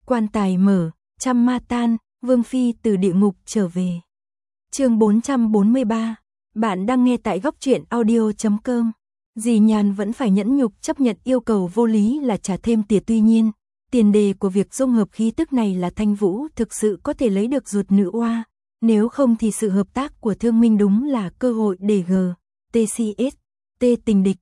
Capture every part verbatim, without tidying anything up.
Quan tài mở, trăm ma tan, Vương Phi từ địa ngục trở về. Chương bốn trăm bốn mươi ba, bạn đang nghe tại góc truyện audio chấm com. Dì Nhàn vẫn phải nhẫn nhục chấp nhận yêu cầu vô lý là trả thêm tiền, tuy nhiên, tiền đề của việc dung hợp khí tức này là Thanh Vũ thực sự có thể lấy được ruột nữ oa, nếu không thì sự hợp tác của Thương Minh đúng là cơ hội để G, tê xê ét, T tình địch.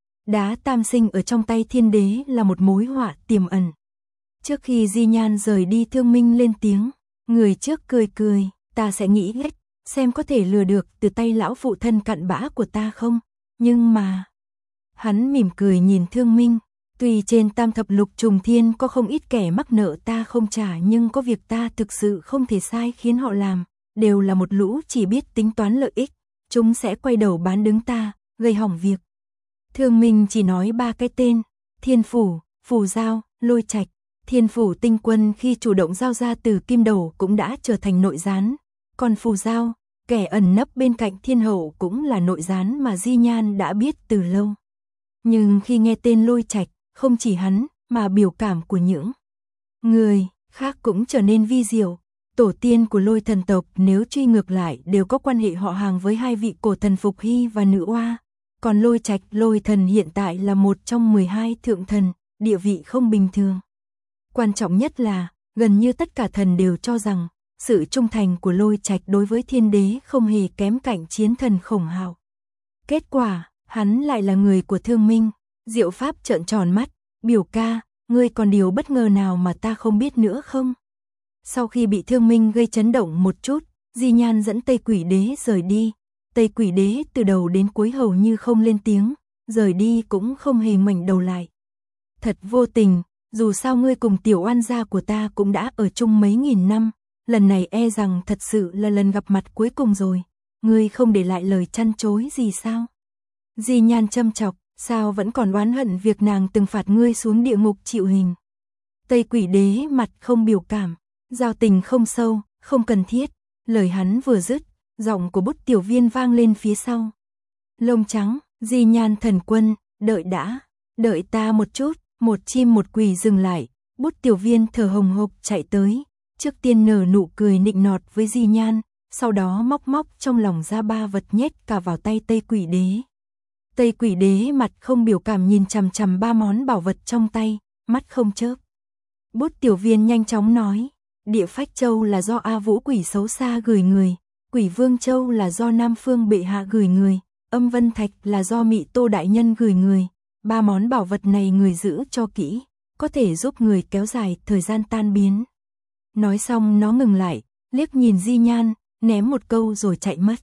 Đá tam sinh ở trong tay Thiên Đế là một mối họa tiềm ẩn. Trước khi Di Nhan rời đi, Thương Minh lên tiếng, người trước cười cười, ta sẽ nghĩ hết, xem có thể lừa được từ tay lão phụ thân cặn bã của ta không, nhưng mà... Hắn mỉm cười nhìn Thương Minh, tuy trên tam thập lục trùng thiên có không ít kẻ mắc nợ ta không trả, nhưng có việc ta thực sự không thể sai khiến họ làm, đều là một lũ chỉ biết tính toán lợi ích, chúng sẽ quay đầu bán đứng ta, gây hỏng việc. Thương Minh chỉ nói ba cái tên, Thiên Phủ, Phù Giao, Lôi Trạch. Thiên Phủ Tinh Quân khi chủ động giao ra từ Kim Đầu cũng đã trở thành nội gián, còn Phù Giao, kẻ ẩn nấp bên cạnh Thiên Hậu cũng là nội gián mà Di Nhan đã biết từ lâu. Nhưng khi nghe tên Lôi Trạch, không chỉ hắn, mà biểu cảm của những người khác cũng trở nên vi diệu. Tổ tiên của Lôi thần tộc nếu truy ngược lại đều có quan hệ họ hàng với hai vị cổ thần Phục Hy và Nữ Oa, còn Lôi Trạch Lôi thần hiện tại là một trong mười hai thượng thần, địa vị không bình thường. Quan trọng nhất là, gần như tất cả thần đều cho rằng, sự trung thành của Lôi Trạch đối với Thiên Đế không hề kém cạnh chiến thần Khổng Hạo. Kết quả, hắn lại là người của Thương Minh. Diệu Pháp trợn tròn mắt, biểu ca, ngươi còn điều bất ngờ nào mà ta không biết nữa không? Sau khi bị Thương Minh gây chấn động một chút, Di Nhan dẫn Tây Quỷ Đế rời đi. Tây Quỷ Đế từ đầu đến cuối hầu như không lên tiếng, rời đi cũng không hề ngoảnh đầu lại. Thật vô tình. Dù sao ngươi cùng tiểu oan gia của ta cũng đã ở chung mấy nghìn năm, lần này e rằng thật sự là lần gặp mặt cuối cùng rồi, ngươi không để lại lời chăn chối gì sao? Di Nhan châm chọc, sao vẫn còn oán hận việc nàng từng phạt ngươi xuống địa ngục chịu hình? Tây Quỷ Đế mặt không biểu cảm, giao tình không sâu, không cần thiết, lời hắn vừa dứt, giọng của Bút Tiểu Viên vang lên phía sau. Lông trắng, Di Nhan thần quân, đợi đã, đợi ta một chút. Một chim một quỷ dừng lại, Bút Tiểu Viên thở hồng hộc chạy tới, trước tiên nở nụ cười nịnh nọt với Di Nhan, sau đó móc móc trong lòng ra ba vật nhét cả vào tay Tây Quỷ Đế. Tây Quỷ Đế mặt không biểu cảm nhìn chằm chằm ba món bảo vật trong tay, mắt không chớp. Bút Tiểu Viên nhanh chóng nói, Địa Phách Châu là do A Vũ quỷ xấu xa gửi người, Quỷ Vương Châu là do Nam Phương bệ hạ gửi người, Âm Vân Thạch là do Mị Tô đại nhân gửi người. Ba món bảo vật này người giữ cho kỹ, có thể giúp người kéo dài thời gian tan biến. Nói xong nó ngừng lại, liếc nhìn Di Nhan, ném một câu rồi chạy mất.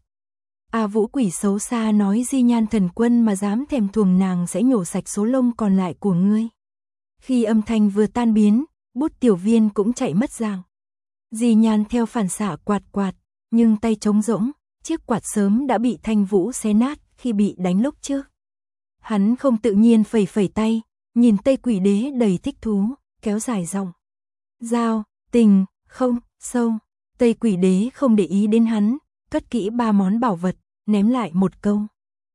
A Vũ quỷ xấu xa nói Di Nhan thần quân mà dám thèm thuồng nàng sẽ nhổ sạch số lông còn lại của ngươi. Khi âm thanh vừa tan biến, Bút Tiểu Viên cũng chạy mất dạng. Di Nhan theo phản xạ quạt quạt, nhưng tay trống rỗng, chiếc quạt sớm đã bị Thanh Vũ xé nát khi bị đánh lúc trước. Hắn không tự nhiên phẩy phẩy tay, nhìn Tây Quỷ Đế đầy thích thú, kéo dài giọng. Giao, tình, không, sâu. Tây Quỷ Đế không để ý đến hắn, cất kỹ ba món bảo vật, ném lại một câu.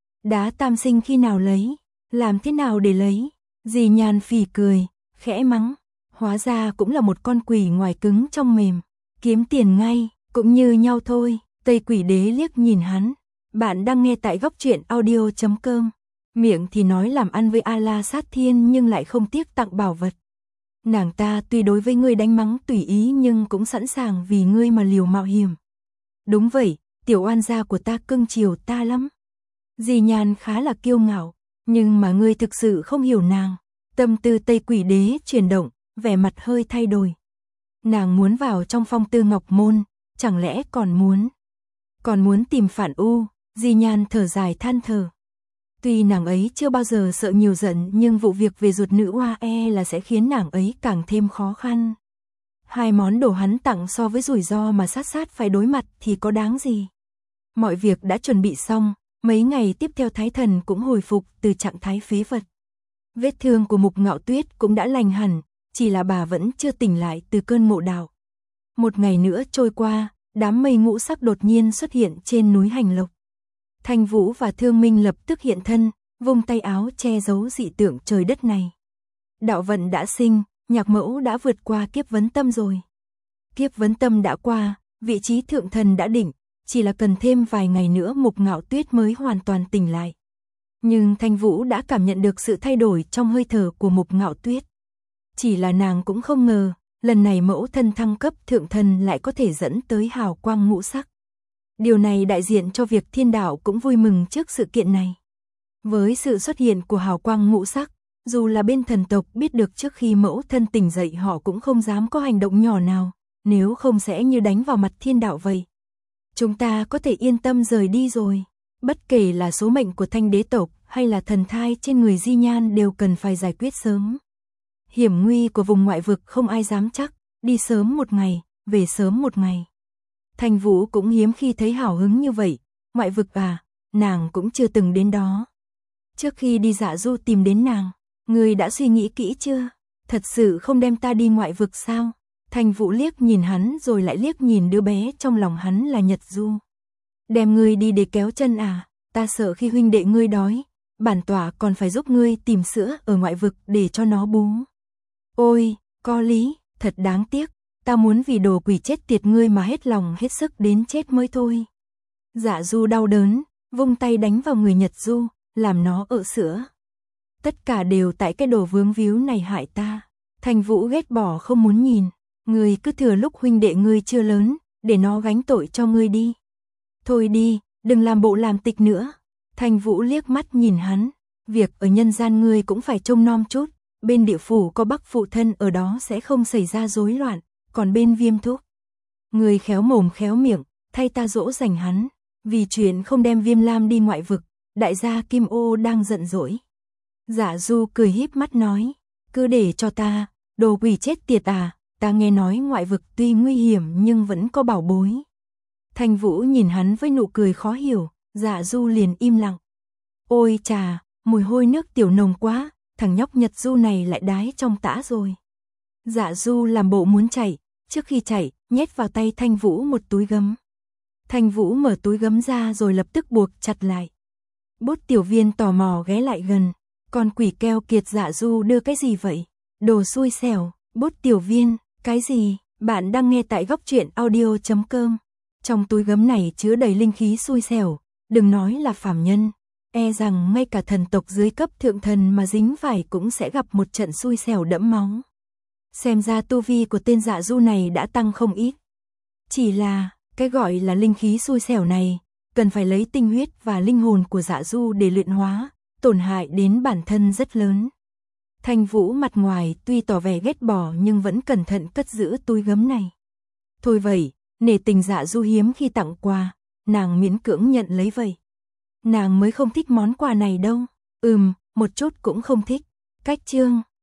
Đá tam sinh khi nào lấy, làm thế nào để lấy? Di Nhan phì cười, khẽ mắng. Hóa ra cũng là một con quỷ ngoài cứng trong mềm, kiếm tiền ngay, cũng như nhau thôi. Tây Quỷ Đế liếc nhìn hắn. Bạn đang nghe tại góc truyện audio chấm com. Miệng thì nói làm ăn với A La Sát Thiên nhưng lại không tiếc tặng bảo vật. Nàng ta tuy đối với ngươi đánh mắng tùy ý nhưng cũng sẵn sàng vì ngươi mà liều mạo hiểm. Đúng vậy, tiểu oan gia của ta cưng chiều ta lắm. Di Nhan khá là kiêu ngạo, nhưng mà ngươi thực sự không hiểu nàng. Tâm tư Tây Quỷ Đế chuyển động, vẻ mặt hơi thay đổi. Nàng muốn vào trong Phong Tư Ngọc Môn, chẳng lẽ còn muốn... Còn muốn tìm Phản U, Di Nhan thở dài than thở. Tuy nàng ấy chưa bao giờ sợ nhiều giận nhưng vụ việc về ruột nữ oa e là sẽ khiến nàng ấy càng thêm khó khăn. Hai món đồ hắn tặng so với rủi ro mà sát sát phải đối mặt thì có đáng gì. Mọi việc đã chuẩn bị xong, mấy ngày tiếp theo Thái Thần cũng hồi phục từ trạng thái phế vật. Vết thương của Mục Ngạo Tuyết cũng đã lành hẳn, chỉ là bà vẫn chưa tỉnh lại từ cơn ngộ đạo. Một ngày nữa trôi qua, đám mây ngũ sắc đột nhiên xuất hiện trên núi Hành Lộc. Thanh Vũ và Thương Minh lập tức hiện thân, vung tay áo che giấu dị tượng trời đất này. Đạo vận đã sinh, Nhạc Mẫu đã vượt qua kiếp vấn tâm rồi. Kiếp vấn tâm đã qua, vị trí thượng thần đã định, chỉ là cần thêm vài ngày nữa Mục Ngạo Tuyết mới hoàn toàn tỉnh lại. Nhưng Thanh Vũ đã cảm nhận được sự thay đổi trong hơi thở của Mục Ngạo Tuyết. Chỉ là nàng cũng không ngờ, lần này mẫu thân thăng cấp thượng thần lại có thể dẫn tới hào quang ngũ sắc. Điều này đại diện cho việc thiên đạo cũng vui mừng trước sự kiện này. Với sự xuất hiện của hào quang ngũ sắc, dù là bên thần tộc biết được trước khi mẫu thân tỉnh dậy họ cũng không dám có hành động nhỏ nào, nếu không sẽ như đánh vào mặt thiên đạo vậy. Chúng ta có thể yên tâm rời đi rồi. Bất kể là số mệnh của Thanh đế tộc hay là thần thai trên người Di Nhan đều cần phải giải quyết sớm. Hiểm nguy của vùng ngoại vực không ai dám chắc, đi sớm một ngày, về sớm một ngày. Thanh Vũ cũng hiếm khi thấy hào hứng như vậy, ngoại vực à, nàng cũng chưa từng đến đó. Trước khi đi Dạ Du tìm đến nàng, người đã suy nghĩ kỹ chưa? Thật sự không đem ta đi ngoại vực sao? Thanh Vũ liếc nhìn hắn rồi lại liếc nhìn đứa bé trong lòng hắn là Nhật Du. Đem ngươi đi để kéo chân à, ta sợ khi huynh đệ ngươi đói, bản tỏa còn phải giúp ngươi tìm sữa ở ngoại vực để cho nó bú. Ôi, có lý, thật đáng tiếc, ta muốn vì đồ quỷ chết tiệt ngươi mà hết lòng hết sức đến chết mới thôi. Dạ Du đau đớn, vung tay đánh vào người Nhật Du, làm nó ợ sữa. Tất cả đều tại cái đồ vướng víu này hại ta. Thanh Vũ ghét bỏ không muốn nhìn, ngươi cứ thừa lúc huynh đệ ngươi chưa lớn, để nó gánh tội cho ngươi đi. Thôi đi, đừng làm bộ làm tịch nữa. Thanh Vũ liếc mắt nhìn hắn, việc ở nhân gian ngươi cũng phải trông nom chút, bên địa phủ có Bắc phụ thân ở đó sẽ không xảy ra rối loạn, còn bên Viêm thúc, ngươi khéo mồm khéo miệng, thay ta dỗ dành hắn, vì chuyện không đem Viêm Lam đi ngoại vực, đại gia Kim Ô đang giận dỗi. Dạ Du cười híp mắt nói, cứ để cho ta, đồ quỷ chết tiệt à, ta nghe nói ngoại vực tuy nguy hiểm nhưng vẫn có bảo bối. Thanh Vũ nhìn hắn với nụ cười khó hiểu, Dạ Du liền im lặng. Ôi chà, mùi hôi nước tiểu nồng quá, thằng nhóc Nhật Du này lại đái trong tã rồi. Dạ Du làm bộ muốn chạy, trước khi chạy, nhét vào tay Thanh Vũ một túi gấm. Thanh Vũ mở túi gấm ra rồi lập tức buộc chặt lại. Bút Tiểu Viên tò mò ghé lại gần, con quỷ keo kiệt Dạ Du đưa cái gì vậy? Đồ xui xẻo, Bút Tiểu Viên, cái gì? Bạn đang nghe tại góc truyện audio chấm com. Trong túi gấm này chứa đầy linh khí xui xẻo, đừng nói là phàm nhân, e rằng ngay cả thần tộc dưới cấp thượng thần mà dính phải cũng sẽ gặp một trận xui xẻo đẫm máu. Xem ra tu vi của tên Dạ Du này đã tăng không ít. Chỉ là, cái gọi là linh khí xui xẻo này, cần phải lấy tinh huyết và linh hồn của Dạ Du để luyện hóa, tổn hại đến bản thân rất lớn. Thanh Vũ mặt ngoài tuy tỏ vẻ ghét bỏ nhưng vẫn cẩn thận cất giữ túi gấm này. Thôi vậy, nể tình Dạ Du hiếm khi tặng quà, nàng miễn cưỡng nhận lấy vậy. Nàng mới không thích món quà này đâu. Ừm, một chút cũng không thích. Cách chương